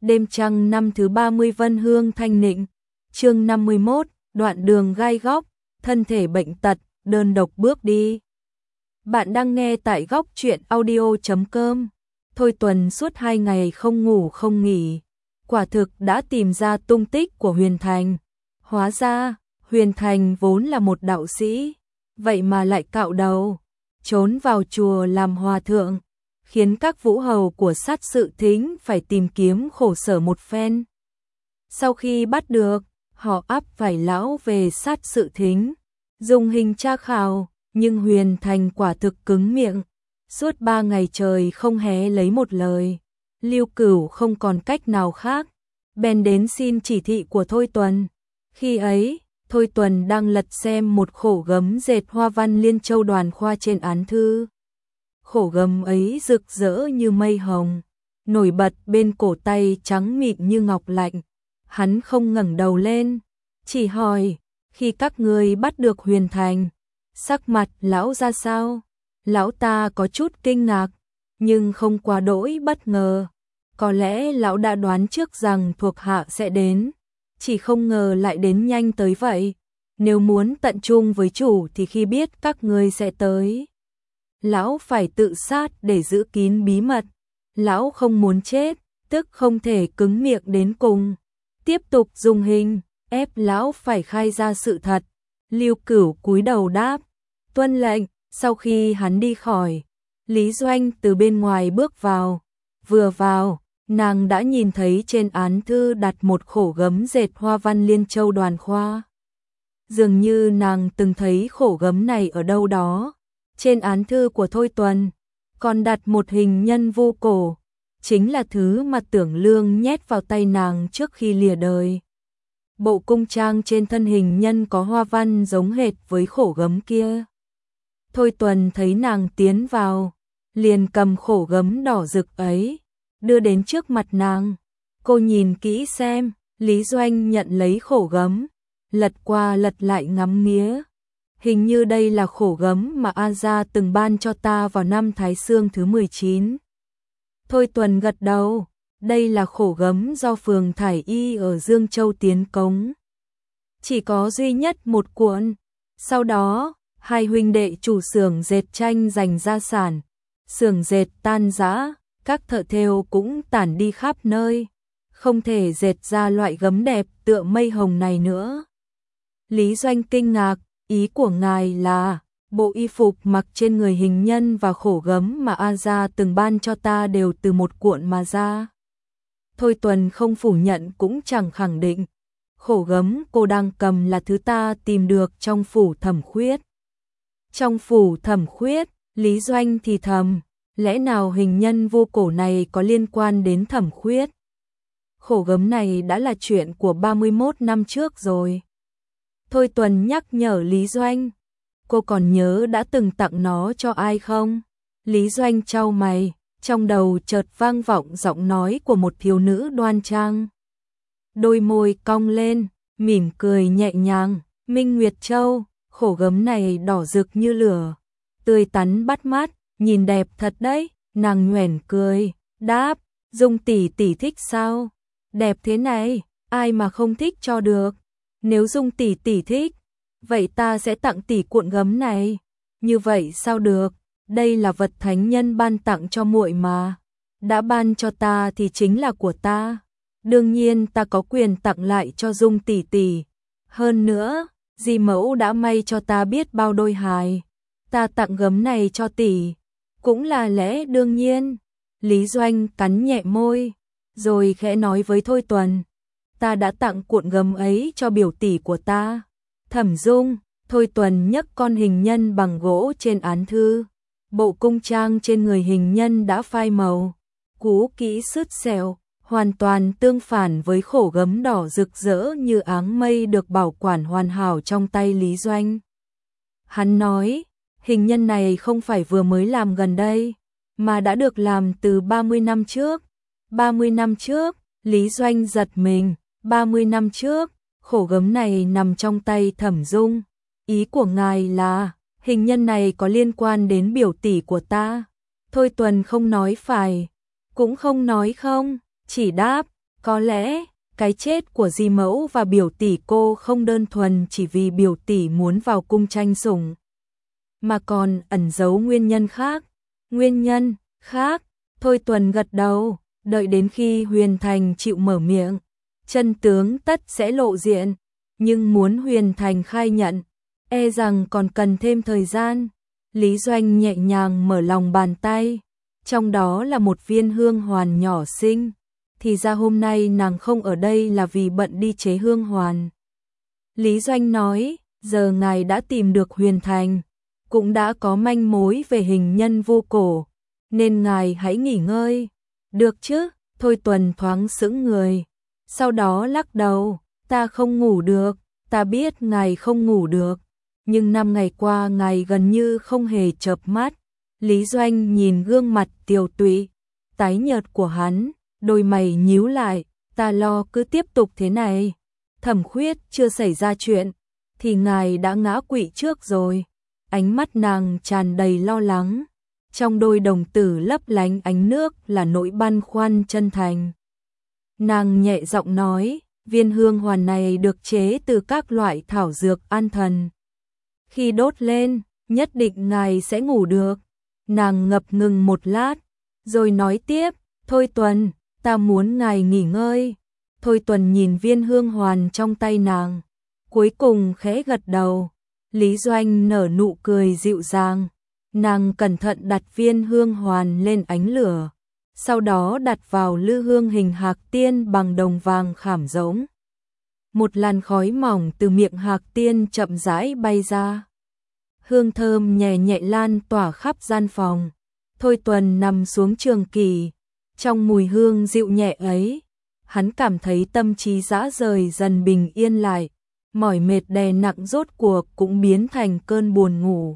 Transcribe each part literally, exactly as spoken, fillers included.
Đêm trăng năm thứ ba mươi Vân Hương Thanh Nịnh, chương năm mươi mốt, đoạn đường gai góc, thân thể bệnh tật, đơn độc bước đi. Bạn đang nghe tại góc truyện audio chấm com. Thôi Tuần suốt hai ngày không ngủ không nghỉ, quả thực đã tìm ra tung tích của Huyền Thành. Hóa ra, Huyền Thành vốn là một đạo sĩ, vậy mà lại cạo đầu, trốn vào chùa làm hòa thượng, khiến các vũ hầu của Sát Sự Thính phải tìm kiếm khổ sở một phen. Sau khi bắt được, họ áp phải lão về Sát Sự Thính, dùng hình tra khảo, nhưng Huyền Thành quả thực cứng miệng, suốt ba ngày trời không hé lấy một lời. Lưu Cửu không còn cách nào khác, bèn đến xin chỉ thị của Thôi Tuần. Khi ấy, Thôi Tuần đang lật xem một khổ gấm dệt hoa văn Liên Châu Đoàn khoa trên án thư. Khổ gấm ấy rực rỡ như mây hồng, nổi bật bên cổ tay trắng mịn như ngọc lạnh. Hắn không ngẩng đầu lên, chỉ hỏi, khi các ngươi bắt được Huyền Thành, sắc mặt lão ra sao? Lão ta có chút kinh ngạc, nhưng không quá đỗi bất ngờ. Có lẽ lão đã đoán trước rằng thuộc hạ sẽ đến, chỉ không ngờ lại đến nhanh tới vậy. Nếu muốn tận trung với chủ thì khi biết các ngươi sẽ tới, lão phải tự sát để giữ kín bí mật. Lão không muốn chết, tức không thể cứng miệng đến cùng. Tiếp tục dùng hình, ép lão phải khai ra sự thật. Lưu Cửu cúi đầu đáp, tuân lệnh. Sau khi hắn đi khỏi, Lý Doanh từ bên ngoài bước vào. Vừa vào, nàng đã nhìn thấy trên án thư đặt một khổ gấm dệt hoa văn Liên Châu Đoàn khoa. Dường như nàng từng thấy khổ gấm này ở đâu đó. Trên án thư của Thôi Tuần còn đặt một hình nhân vu cổ, chính là thứ mà Tưởng Lương nhét vào tay nàng trước khi lìa đời. Bộ cung trang trên thân hình nhân có hoa văn giống hệt với khổ gấm kia. Thôi Tuần thấy nàng tiến vào, liền cầm khổ gấm đỏ rực ấy, đưa đến trước mặt nàng. Cô nhìn kỹ xem. Lý Doanh nhận lấy khổ gấm, lật qua lật lại ngắm nghía. Hình như đây là khổ gấm mà A Gia từng ban cho ta vào năm Thái Sương thứ mười chín. Thôi Tuần gật đầu, đây là khổ gấm do phường Thải Y ở Dương Châu tiến cống. Chỉ có duy nhất một cuộn. Sau đó, hai huynh đệ chủ xưởng dệt tranh giành gia sản, xưởng dệt tan rã, các thợ thêu cũng tản đi khắp nơi, không thể dệt ra loại gấm đẹp tựa mây hồng này nữa. Lý Doanh kinh ngạc, ý của ngài là, bộ y phục mặc trên người hình nhân và khổ gấm mà A Gia từng ban cho ta đều từ một cuộn mà ra. Thôi Tuần không phủ nhận cũng chẳng khẳng định. Khổ gấm cô đang cầm là thứ ta tìm được trong phủ Thẩm Khuyết. Trong phủ Thẩm Khuyết, Lý Doanh thì thầm, lẽ nào hình nhân vô cổ này có liên quan đến Thẩm Khuyết? Khổ gấm này đã là chuyện của ba mươi mốt năm trước rồi. Thôi Tuần nhắc nhở Lý Doanh, cô còn nhớ đã từng tặng nó cho ai không? Lý Doanh chau mày, trong đầu chợt vang vọng giọng nói của một thiếu nữ đoan trang. Đôi môi cong lên, mỉm cười nhẹ nhàng, Minh Nguyệt Châu, khổ gấm này đỏ rực như lửa, tươi tắn bắt mắt, nhìn đẹp thật đấy. Nàng nhoẻn cười, đáp, Dung tỷ tỷ thích sao? Đẹp thế này, ai mà không thích cho được. Nếu Dung tỷ tỷ thích, vậy ta sẽ tặng tỷ cuộn gấm này. Như vậy sao được, đây là vật thánh nhân ban tặng cho muội mà. Đã ban cho ta thì chính là của ta. Đương nhiên ta có quyền tặng lại cho Dung tỷ tỷ. Hơn nữa, dì mẫu đã may cho ta biết bao đôi hài. Ta tặng gấm này cho tỷ, cũng là lẽ đương nhiên. Lý Doanh cắn nhẹ môi, rồi khẽ nói với Thôi Tuần, ta đã tặng cuộn gấm ấy cho biểu tỷ của ta, Thẩm Dung. Thôi Tuần nhấc con hình nhân bằng gỗ trên án thư. Bộ cung trang trên người hình nhân đã phai màu, cũ kỹ sứt sẹo, hoàn toàn tương phản với khổ gấm đỏ rực rỡ như áng mây được bảo quản hoàn hảo trong tay Lý Doanh. Hắn nói, hình nhân này không phải vừa mới làm gần đây, mà đã được làm từ ba mươi năm trước. ba mươi năm trước, Lý Doanh giật mình, ba mươi năm trước, khổ gấm này nằm trong tay Thẩm Dung. Ý của ngài là, hình nhân này có liên quan đến biểu tỷ của ta? Thôi Tuần không nói phải, cũng không nói không, chỉ đáp, Có lẽ, cái chết của dì mẫu và biểu tỷ cô không đơn thuần chỉ vì biểu tỷ muốn vào cung tranh sủng, mà còn ẩn giấu nguyên nhân khác. Nguyên nhân khác? Thôi Tuần gật đầu, đợi đến khi Huyền Thành chịu mở miệng, chân tướng tất sẽ lộ diện, nhưng muốn Huyền Thành khai nhận, e rằng còn cần thêm thời gian. Lý Doanh nhẹ nhàng mở lòng bàn tay, trong đó là một viên hương hoàn nhỏ xinh. Thì ra hôm nay nàng không ở đây là vì bận đi chế hương hoàn. Lý Doanh nói, giờ ngài đã tìm được Huyền Thành, cũng đã có manh mối về hình nhân vô cổ, nên ngài hãy nghỉ ngơi. Được chứ? Thôi Tuần thoáng sững người, sau đó lắc đầu, ta không ngủ được, ta biết ngài không ngủ được, nhưng năm ngày qua ngài gần như không hề chợp mắt. Lý Doanh nhìn gương mặt tiều tụy, tái nhợt của hắn, đôi mày nhíu lại, ta lo cứ tiếp tục thế này, Thẩm Khuyết chưa xảy ra chuyện, thì ngài đã ngã quỵ trước rồi. Ánh mắt nàng tràn đầy lo lắng, trong đôi đồng tử lấp lánh ánh nước là nỗi băn khoăn chân thành. Nàng nhẹ giọng nói, viên hương hoàn này được chế từ các loại thảo dược an thần. Khi đốt lên, nhất định ngài sẽ ngủ được. Nàng ngập ngừng một lát, rồi nói tiếp, Thôi Tuần, ta muốn ngài nghỉ ngơi. Thôi Tuần nhìn viên hương hoàn trong tay nàng, cuối cùng khẽ gật đầu. Lý Doanh nở nụ cười dịu dàng, nàng cẩn thận đặt viên hương hoàn lên ánh lửa, sau đó đặt vào lư hương hình hạc tiên bằng đồng vàng khảm rỗng. Một làn khói mỏng từ miệng hạc tiên chậm rãi bay ra. Hương thơm nhẹ nhẹ lan tỏa khắp gian phòng. Thôi Tuần nằm xuống trường kỳ, trong mùi hương dịu nhẹ ấy, hắn cảm thấy tâm trí dã rời dần bình yên lại, mỏi mệt đè nặng rốt cuộc cũng biến thành cơn buồn ngủ.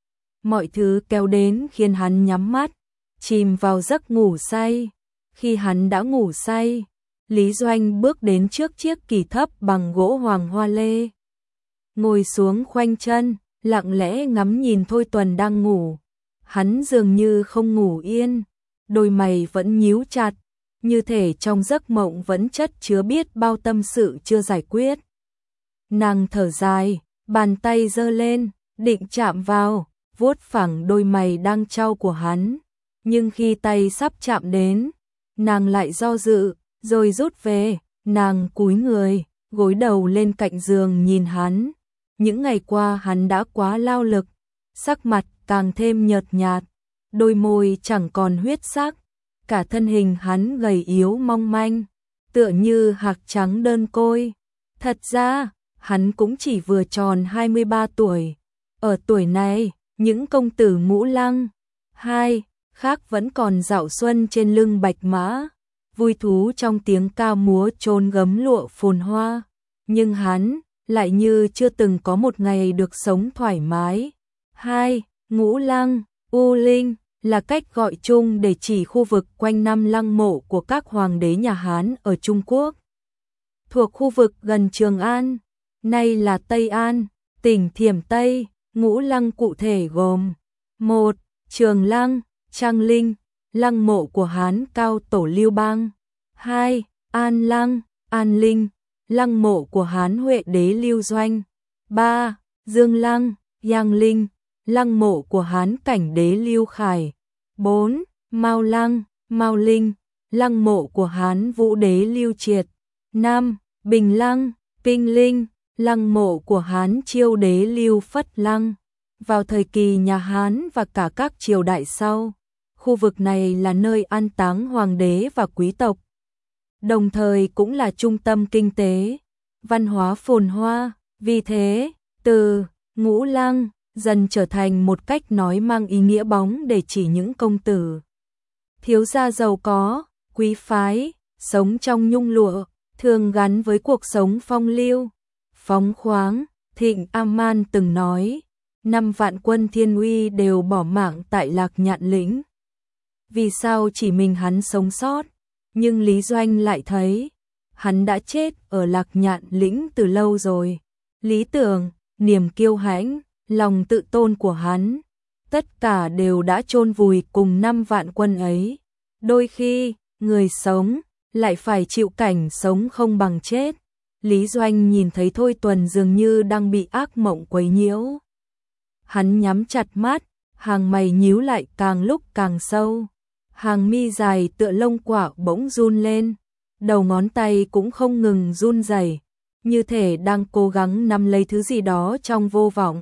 Mọi thứ kéo đến khiến hắn nhắm mắt, chìm vào giấc ngủ say. Khi hắn đã ngủ say, Lý Doanh bước đến trước chiếc kỳ thấp bằng gỗ hoàng hoa lê, ngồi xuống khoanh chân, lặng lẽ ngắm nhìn Thôi Tuần đang ngủ. Hắn dường như không ngủ yên, đôi mày vẫn nhíu chặt, như thể trong giấc mộng vẫn chất chứa biết bao tâm sự chưa giải quyết. Nàng thở dài, bàn tay giơ lên, định chạm vào, vuốt phẳng đôi mày đang chau của hắn. Nhưng khi tay sắp chạm đến, nàng lại do dự, rồi rút về. Nàng cúi người, gối đầu lên cạnh giường nhìn hắn. Những ngày qua hắn đã quá lao lực, sắc mặt càng thêm nhợt nhạt, đôi môi chẳng còn huyết sắc, cả thân hình hắn gầy yếu mong manh, tựa như hạc trắng đơn côi. Thật ra, hắn cũng chỉ vừa tròn hai mươi ba tuổi. Ở tuổi này, những công tử Ngũ Lăng hai khác vẫn còn dạo xuân trên lưng bạch mã, vui thú trong tiếng ca múa chôn gấm lụa phồn hoa, nhưng hắn lại như chưa từng có một ngày được sống thoải mái. Hai, Ngũ Lăng, U Linh là cách gọi chung để chỉ khu vực quanh năm lăng mộ của các hoàng đế nhà Hán ở Trung Quốc. Thuộc khu vực gần Trường An, nay là Tây An, tỉnh Thiểm Tây. Ngũ lăng cụ thể gồm: một. Trường Lăng, Trang Linh, lăng mộ của Hán cao tổ Lưu Bang. Hai. An Lăng, An Linh, lăng mộ của Hán Huệ đế Lưu Doanh. Ba. Dương Lăng, Giang Linh, lăng mộ của Hán Cảnh đế Lưu Khải. Bốn. Mao Lăng, Mao Linh, lăng mộ của Hán Vũ đế Lưu Triệt. Năm. Bình Lăng, Kinh Linh, lăng mộ của Hán Chiêu đế Lưu Phất Lăng. Vào thời kỳ nhà Hán và cả các triều đại sau, khu vực này là nơi an táng hoàng đế và quý tộc, đồng thời cũng là trung tâm kinh tế, văn hóa phồn hoa. Vì thế, từ Ngũ Lăng dần trở thành một cách nói mang ý nghĩa bóng để chỉ những công tử, thiếu gia giàu có, quý phái, sống trong nhung lụa, thường gắn với cuộc sống phong lưu, phóng khoáng. Thịnh Am-man từng nói, năm vạn quân Thiên Uy đều bỏ mạng tại Lạc Nhạn Lĩnh. Vì sao chỉ mình hắn sống sót? Nhưng Lý Doanh lại thấy, hắn đã chết ở Lạc Nhạn Lĩnh từ lâu rồi. Lý tưởng, niềm kiêu hãnh, lòng tự tôn của hắn, tất cả đều đã chôn vùi cùng năm vạn quân ấy. Đôi khi, người sống lại phải chịu cảnh sống không bằng chết. Lý Doanh nhìn thấy Thôi Tuần dường như đang bị ác mộng quấy nhiễu. Hắn nhắm chặt mắt, hàng mày nhíu lại càng lúc càng sâu. Hàng mi dài tựa lông quả bỗng run lên, đầu ngón tay cũng không ngừng run rẩy, như thể đang cố gắng nắm lấy thứ gì đó trong vô vọng.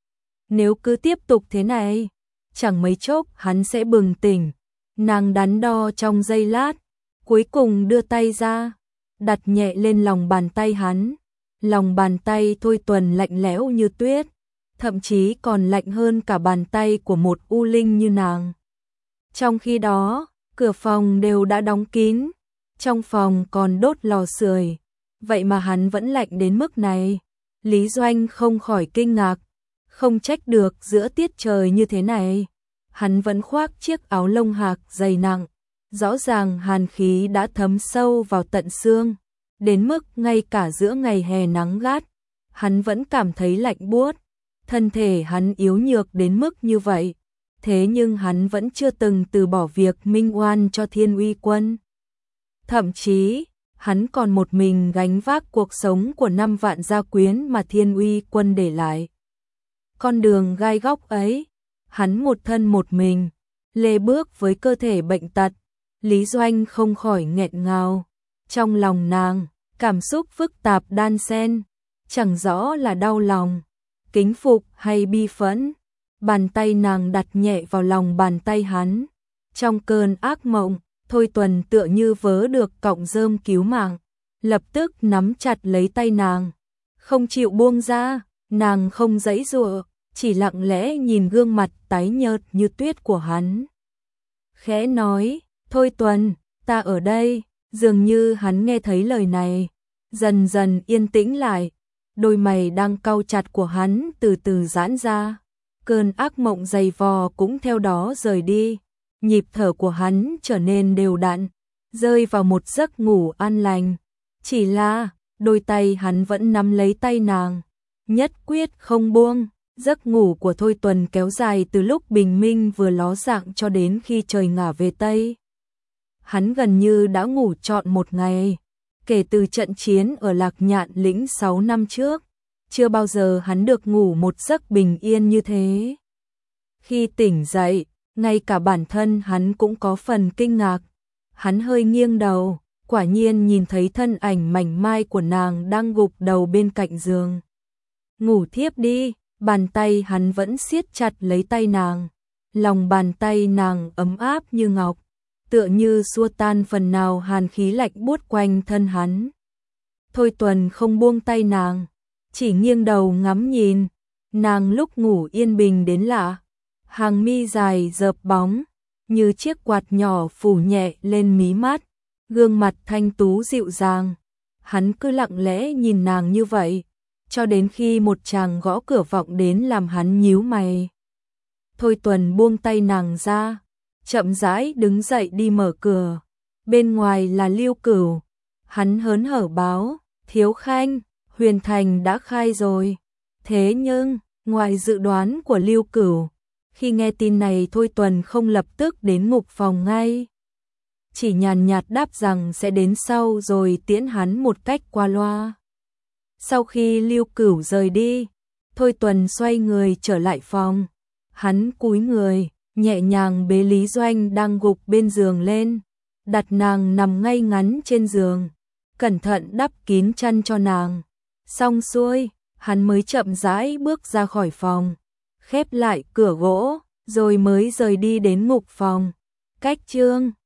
Nếu cứ tiếp tục thế này, chẳng mấy chốc hắn sẽ bừng tỉnh. Nàng đắn đo trong giây lát, cuối cùng đưa tay ra, đặt nhẹ lên lòng bàn tay hắn. Lòng bàn tay Thôi Tuần lạnh lẽo như tuyết, thậm chí còn lạnh hơn cả bàn tay của một u linh như nàng. Trong khi đó, cửa phòng đều đã đóng kín, trong phòng còn đốt lò sưởi, vậy mà hắn vẫn lạnh đến mức này. Lý Doanh không khỏi kinh ngạc, không trách được giữa tiết trời như thế này. Hắn vẫn khoác chiếc áo lông hạc dày nặng, rõ ràng hàn khí đã thấm sâu vào tận xương, đến mức ngay cả giữa ngày hè nắng gắt, hắn vẫn cảm thấy lạnh buốt. Thân thể hắn yếu nhược đến mức như vậy, thế nhưng hắn vẫn chưa từng từ bỏ việc minh oan cho Thiên Uy Quân. Thậm chí, hắn còn một mình gánh vác cuộc sống của năm vạn gia quyến mà Thiên Uy Quân để lại. Con đường gai góc ấy, hắn một thân một mình, lê bước với cơ thể bệnh tật. Lý Doanh không khỏi nghẹn ngào. Trong lòng nàng, cảm xúc phức tạp đan xen, chẳng rõ là đau lòng, kính phục hay bi phẫn. Bàn tay nàng đặt nhẹ vào lòng bàn tay hắn. Trong cơn ác mộng, Thôi Tuần tựa như vớ được cọng rơm cứu mạng, lập tức nắm chặt lấy tay nàng, không chịu buông ra. Nàng không giãy giụa, chỉ lặng lẽ nhìn gương mặt tái nhợt như tuyết của hắn. Khẽ nói, Thôi Tuần, ta ở đây. Dường như hắn nghe thấy lời này, dần dần yên tĩnh lại. Đôi mày đang cau chặt của hắn từ từ giãn ra. Cơn ác mộng dày vò cũng theo đó rời đi. Nhịp thở của hắn trở nên đều đặn, rơi vào một giấc ngủ an lành. Chỉ là, đôi tay hắn vẫn nắm lấy tay nàng, nhất quyết không buông. Giấc ngủ của Thôi Tuần kéo dài từ lúc bình minh vừa ló dạng cho đến khi trời ngả về Tây. Hắn gần như đã ngủ trọn một ngày, kể từ trận chiến ở Lạc Nhạn Lĩnh sáu năm trước, chưa bao giờ hắn được ngủ một giấc bình yên như thế. Khi tỉnh dậy, ngay cả bản thân hắn cũng có phần kinh ngạc. Hắn hơi nghiêng đầu, quả nhiên nhìn thấy thân ảnh mảnh mai của nàng đang gục đầu bên cạnh giường. Ngủ thiếp đi, bàn tay hắn vẫn siết chặt lấy tay nàng. Lòng bàn tay nàng ấm áp như ngọc, tựa như xua tan phần nào hàn khí lạnh buốt quanh thân hắn. Thôi Tuần không buông tay nàng, chỉ nghiêng đầu ngắm nhìn. Nàng lúc ngủ yên bình đến lạ, hàng mi dài rợp bóng, như chiếc quạt nhỏ phủ nhẹ lên mí mắt, gương mặt thanh tú dịu dàng. Hắn cứ lặng lẽ nhìn nàng như vậy, cho đến khi một chàng gõ cửa vọng đến làm hắn nhíu mày. Thôi Tuần buông tay nàng ra, chậm rãi đứng dậy đi mở cửa. Bên ngoài là Lưu Cửu. Hắn hớn hở báo, Thiếu Khanh, Huyền Thành đã khai rồi. Thế nhưng, ngoài dự đoán của Lưu Cửu, khi nghe tin này Thôi Tuần không lập tức đến ngục phòng ngay. Chỉ nhàn nhạt đáp rằng sẽ đến sau rồi tiễn hắn một cách qua loa. Sau khi Lưu Cửu rời đi, Thôi Tuần xoay người trở lại phòng. Hắn cúi người, nhẹ nhàng bế Lý Doanh đang gục bên giường lên, đặt nàng nằm ngay ngắn trên giường, cẩn thận đắp kín chăn cho nàng. Xong xuôi, hắn mới chậm rãi bước ra khỏi phòng, khép lại cửa gỗ, rồi mới rời đi đến ngục phòng. Cách chương